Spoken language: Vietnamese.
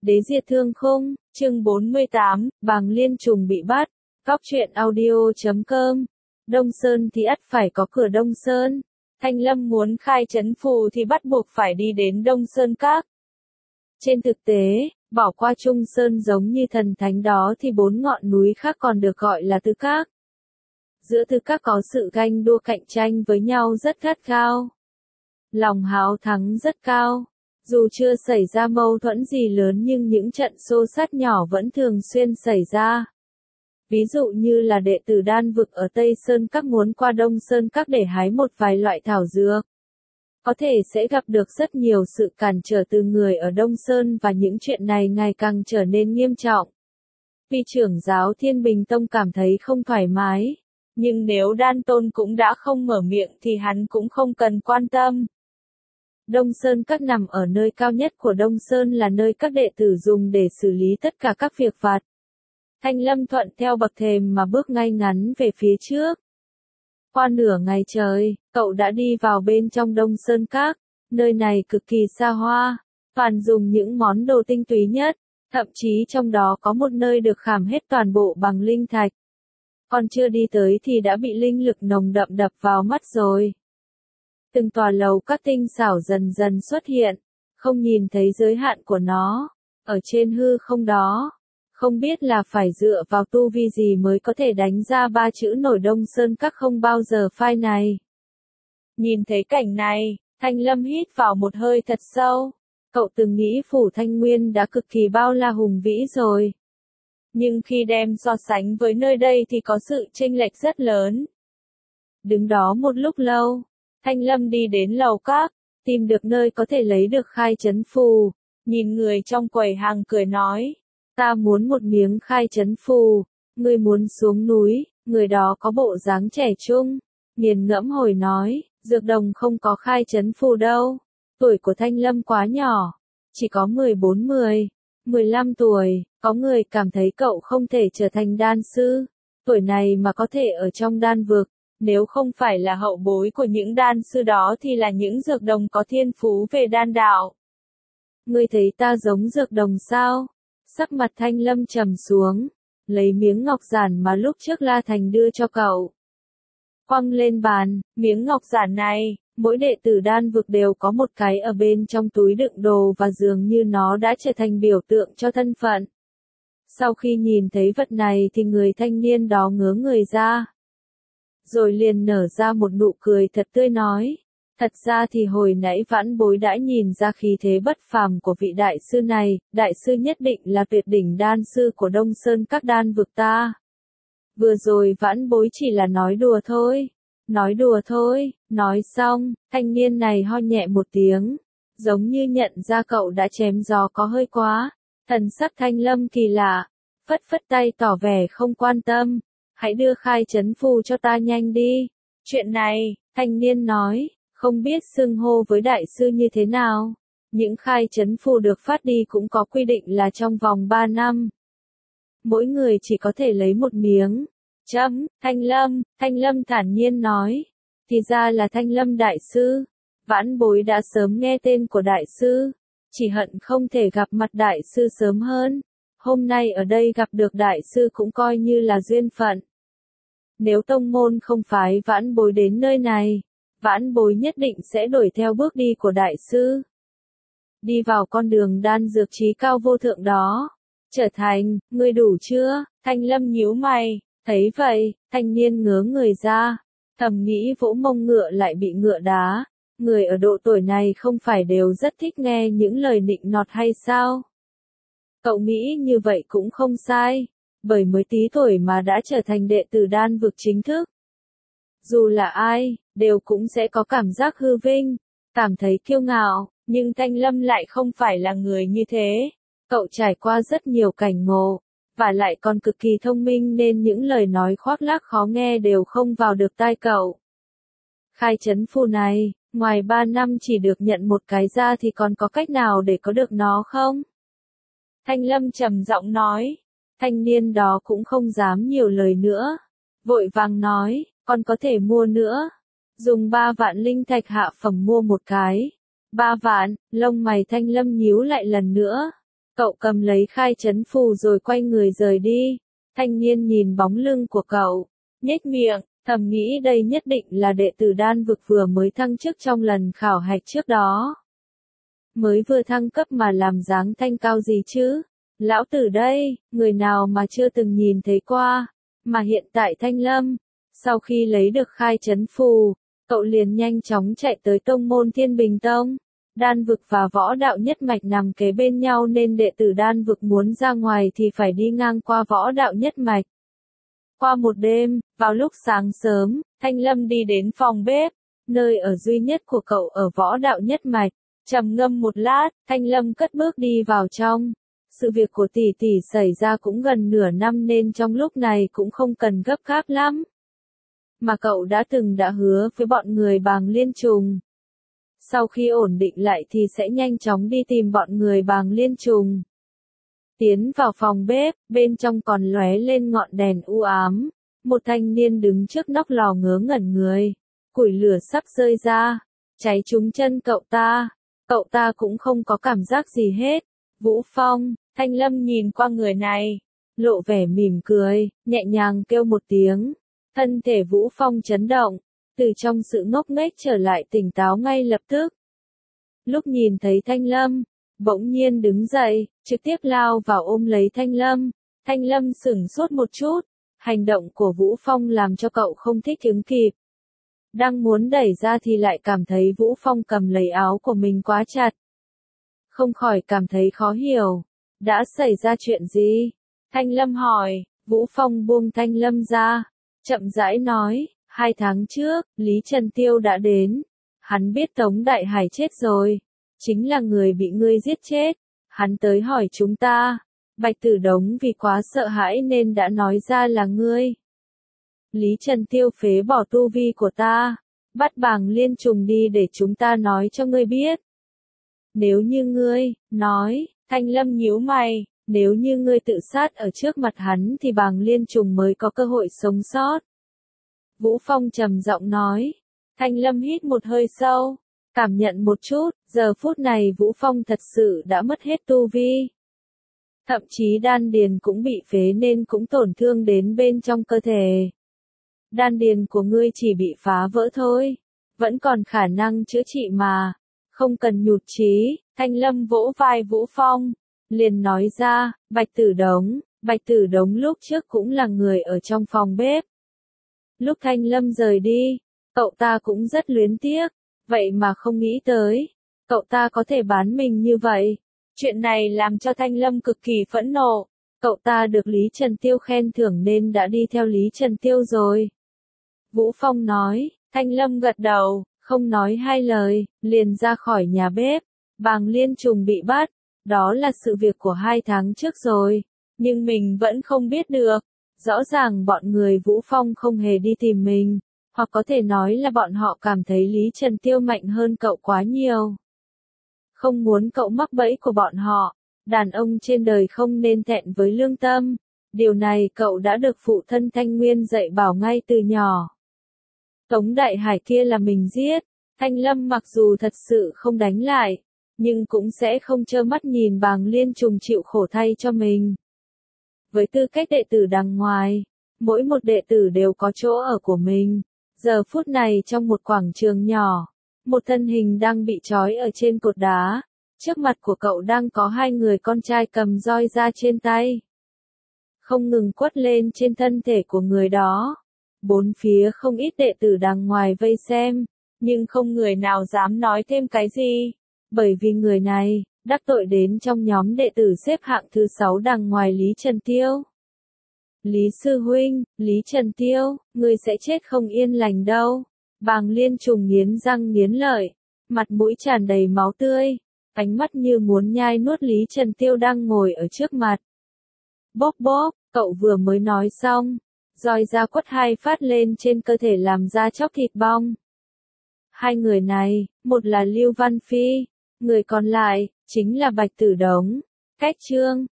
Đế diệt thương khung, chương 48, Bàng Liên Trùng bị bắt, Cóc truyện audio.com. Đông Sơn thì ắt phải có cửa Đông Sơn. Thanh Lâm muốn khai trấn phù thì bắt buộc phải đi đến Đông Sơn Các. Trên thực tế, bỏ qua Trung Sơn giống như thần thánh đó thì 4 ngọn núi khác còn được gọi là Tứ Các. Giữa Tứ Các có sự ganh đua cạnh tranh với nhau rất gắt gao. Lòng háo thắng rất cao. Dù chưa xảy ra mâu thuẫn gì lớn nhưng những trận xô xát nhỏ vẫn thường xuyên xảy ra. Ví dụ như là đệ tử Đan Vực ở Tây Sơn Các muốn qua Đông Sơn Các để hái một vài loại thảo dược. Có thể sẽ gặp được rất nhiều sự cản trở từ người ở Đông Sơn và những chuyện này ngày càng trở nên nghiêm trọng. Vì trưởng giáo Thiên Bình Tông cảm thấy không thoải mái. Nhưng nếu Đan Tôn cũng đã không mở miệng thì hắn cũng không cần quan tâm. Đông Sơn Các nằm ở nơi cao nhất của Đông Sơn là nơi các đệ tử dùng để xử lý tất cả các việc vặt. Thanh Lâm thuận theo bậc thềm mà bước ngay ngắn về phía trước. Qua nửa ngày trời, cậu đã đi vào bên trong Đông Sơn Các. Nơi này cực kỳ xa hoa, toàn dùng những món đồ tinh túy nhất, thậm chí trong đó có một nơi được khảm hết toàn bộ bằng linh thạch. Còn chưa đi tới thì đã bị linh lực nồng đậm đập vào mắt rồi. Từng tòa lầu các tinh xảo dần dần xuất hiện, không nhìn thấy giới hạn của nó. Ở trên hư không đó, không biết là phải dựa vào tu vi gì mới có thể đánh ra 3 chữ nổi Đông Sơn Các không bao giờ phai này. Nhìn thấy cảnh này, Thanh Lâm hít vào một hơi thật sâu. Cậu từng nghĩ phủ Thanh Nguyên đã cực kỳ bao la hùng vĩ rồi. Nhưng khi đem so sánh với nơi đây thì có sự chênh lệch rất lớn. Đứng đó một lúc lâu, Thanh Lâm đi đến lầu các, tìm được nơi có thể lấy được khai trấn phù, nhìn người trong quầy hàng cười nói, ta muốn một miếng khai trấn phù, ngươi muốn xuống núi, người đó có bộ dáng trẻ trung, nghiền ngẫm hồi nói, dược đồng không có khai trấn phù đâu, tuổi của Thanh Lâm quá nhỏ, chỉ có 15 tuổi, có người cảm thấy cậu không thể trở thành đan sư, tuổi này mà có thể ở trong đan vực. Nếu không phải là hậu bối của những đan sư đó thì là những dược đồng có thiên phú về đan đạo. Ngươi thấy ta giống dược đồng sao? Sắc mặt Thanh Lâm trầm xuống, lấy miếng ngọc giản mà lúc trước La Thành đưa cho cậu. Quăng lên bàn, miếng ngọc giản này, mỗi đệ tử đan vực đều có một cái ở bên trong túi đựng đồ và dường như nó đã trở thành biểu tượng cho thân phận. Sau khi nhìn thấy vật này thì người thanh niên đó ngớ người ra. Rồi liền nở ra một nụ cười thật tươi nói, thật ra thì hồi nãy Vãn Bối đã nhìn ra khí thế bất phàm của vị đại sư này, đại sư nhất định là tuyệt đỉnh đan sư của Đông Sơn Các đan vực ta. Vừa rồi Vãn Bối chỉ là nói đùa thôi, nói xong, thanh niên này ho nhẹ một tiếng, giống như nhận ra cậu đã chém gió có hơi quá, thần sắc Thanh Lâm kỳ lạ, phất phất tay tỏ vẻ không quan tâm. Hãy đưa khai trấn phù cho ta nhanh đi. Chuyện này, thanh niên nói, không biết xưng hô với đại sư như thế nào. Những khai trấn phù được phát đi cũng có quy định là trong vòng 3 năm. Mỗi người chỉ có thể lấy một miếng. Thanh Lâm thản nhiên nói. Thì ra là Thanh Lâm đại sư. Vãn Bối đã sớm nghe tên của đại sư. Chỉ hận không thể gặp mặt đại sư sớm hơn. Hôm nay ở đây gặp được đại sư cũng coi như là duyên phận. Nếu tông môn không phái Vãn Bối đến nơi này, Vãn Bối nhất định sẽ đuổi theo bước đi của đại sư. Đi vào con đường đan dược trí cao vô thượng đó. Trở thành, ngươi đủ chưa? Thanh Lâm nhíu mày, thấy vậy, thanh niên ngớ người ra, thầm nghĩ vỗ mông ngựa lại bị ngựa đá. Người ở độ tuổi này không phải đều rất thích nghe những lời nịnh nọt hay sao? Cậu nghĩ như vậy cũng không sai, bởi mới tí tuổi mà đã trở thành đệ tử đan vực chính thức. Dù là ai, đều cũng sẽ có cảm giác hư vinh, cảm thấy kiêu ngạo, nhưng Thanh Lâm lại không phải là người như thế. Cậu trải qua rất nhiều cảnh ngộ, và lại còn cực kỳ thông minh nên những lời nói khoác lác khó nghe đều không vào được tai cậu. Khai trấn phù này, ngoài 3 năm chỉ được nhận một cái ra thì còn có cách nào để có được nó không? Thanh Lâm trầm giọng nói, thanh niên đó cũng không dám nhiều lời nữa, vội vàng nói, con có thể mua nữa, dùng 3 vạn linh thạch hạ phẩm mua một cái, 3 vạn, lông mày Thanh Lâm nhíu lại lần nữa, Cậu cầm lấy khai trấn phù rồi quay người rời đi. Thanh niên nhìn bóng lưng của cậu, nhếch miệng, thầm nghĩ đây nhất định là đệ tử đan vực vừa mới thăng chức trong lần khảo hạch trước đó. Mới vừa thăng cấp mà làm dáng thanh cao gì chứ? Lão tử đây, người nào mà chưa từng nhìn thấy qua. Mà hiện tại Thanh Lâm, sau khi lấy được khai trấn phù, cậu liền nhanh chóng chạy tới tông môn Thiên Bình Tông. Đan vực và võ đạo nhất mạch nằm kế bên nhau nên đệ tử đan vực muốn ra ngoài thì phải đi ngang qua võ đạo nhất mạch. Qua một đêm, vào lúc sáng sớm, Thanh Lâm đi đến phòng bếp, nơi ở duy nhất của cậu ở võ đạo nhất mạch. Trầm ngâm một lát, Thanh Lâm cất bước đi vào trong. Sự việc của tỷ tỷ xảy ra cũng gần nửa năm nên trong lúc này cũng không cần gấp gáp lắm. Mà cậu đã hứa với bọn người Bàng Liên Trùng. Sau khi ổn định lại thì sẽ nhanh chóng đi tìm bọn người Bàng Liên Trùng. Tiến vào phòng bếp, bên trong còn lóe lên ngọn đèn u ám. Một thanh niên đứng trước nóc lò ngớ ngẩn người. Củi lửa sắp rơi ra, cháy trúng chân cậu ta. Cậu ta cũng không có cảm giác gì hết. Vũ Phong, Thanh Lâm nhìn qua người này, lộ vẻ mỉm cười, nhẹ nhàng kêu một tiếng. Thân thể Vũ Phong chấn động, từ trong sự ngốc nghếch trở lại tỉnh táo ngay lập tức. Lúc nhìn thấy Thanh Lâm, bỗng nhiên đứng dậy, trực tiếp lao vào ôm lấy Thanh Lâm. Thanh Lâm sửng sốt một chút, hành động của Vũ Phong làm cho cậu không thích ứng kịp. Đang muốn đẩy ra thì lại cảm thấy Vũ Phong cầm lấy áo của mình quá chặt. Không khỏi cảm thấy khó hiểu. Đã xảy ra chuyện gì? Thanh Lâm hỏi. Vũ Phong buông Thanh Lâm ra, chậm rãi nói, 2 tháng trước, Lý Trần Tiêu đã đến. Hắn biết Tống Đại Hải chết rồi. Chính là người bị ngươi giết chết. Hắn tới hỏi chúng ta. Bạch Tử Đống vì quá sợ hãi nên đã nói ra là ngươi. Lý Trần Tiêu phế bỏ tu vi của ta. Bắt Bàng Liên Trùng đi để chúng ta nói cho ngươi biết. Nếu như ngươi, nói, Thanh Lâm nhíu mày, nếu như ngươi tự sát ở trước mặt hắn thì Bàng Liên Trùng mới có cơ hội sống sót. Vũ Phong trầm giọng nói. Thanh Lâm hít một hơi sâu, cảm nhận một chút, giờ phút này Vũ Phong thật sự đã mất hết tu vi. Thậm chí đan điền cũng bị phế nên cũng tổn thương đến bên trong cơ thể. Đan điền của ngươi chỉ bị phá vỡ thôi, vẫn còn khả năng chữa trị mà, không cần nhụt chí. Thanh Lâm vỗ vai Vũ Phong, liền nói ra, Bạch Tử Đống lúc trước cũng là người ở trong phòng bếp. Lúc Thanh Lâm rời đi, cậu ta cũng rất luyến tiếc, vậy mà không nghĩ tới, cậu ta có thể bán mình như vậy. Chuyện này làm cho Thanh Lâm cực kỳ phẫn nộ, cậu ta được Lý Trần Tiêu khen thưởng nên đã đi theo Lý Trần Tiêu rồi. Vũ Phong nói, Thanh Lâm gật đầu, không nói hai lời, liền ra khỏi nhà bếp. Bàng Liên Trùng bị bắt, đó là sự việc của 2 tháng trước rồi, nhưng mình vẫn không biết được. Rõ ràng bọn người Vũ Phong không hề đi tìm mình, hoặc có thể nói là bọn họ cảm thấy Lý Trần Tiêu mạnh hơn cậu quá nhiều. Không muốn cậu mắc bẫy của bọn họ, đàn ông trên đời không nên thẹn với lương tâm. Điều này cậu đã được phụ thân Thanh Nguyên dạy bảo ngay từ nhỏ. Tống Đại Hải kia là mình giết, Thanh Lâm mặc dù thật sự không đánh lại, nhưng cũng sẽ không trơ mắt nhìn Bàng Liên Trùng chịu khổ thay cho mình. Với tư cách đệ tử đằng ngoài, mỗi một đệ tử đều có chỗ ở của mình. Giờ phút này trong một quảng trường nhỏ, một thân hình đang bị trói ở trên cột đá. Trước mặt của cậu đang có 2 người con trai cầm roi ra trên tay. Không ngừng quất lên trên thân thể của người đó. Bốn phía không ít đệ tử đằng ngoài vây xem, nhưng không người nào dám nói thêm cái gì. Bởi vì người này, đắc tội đến trong nhóm đệ tử xếp hạng thứ 6 đằng ngoài Lý Trần Tiêu. Lý sư huynh, Lý Trần Tiêu, ngươi sẽ chết không yên lành đâu. Bàng Liên Trùng nghiến răng nghiến lợi, mặt mũi tràn đầy máu tươi, ánh mắt như muốn nhai nuốt Lý Trần Tiêu đang ngồi ở trước mặt. Bốp bốp, cậu vừa mới nói xong, roi ra quất 2 phát lên trên cơ thể làm da chóc thịt bong. 2 người này, một là Lưu Văn Phi, người còn lại, chính là Bạch Tử Đống. Cách chương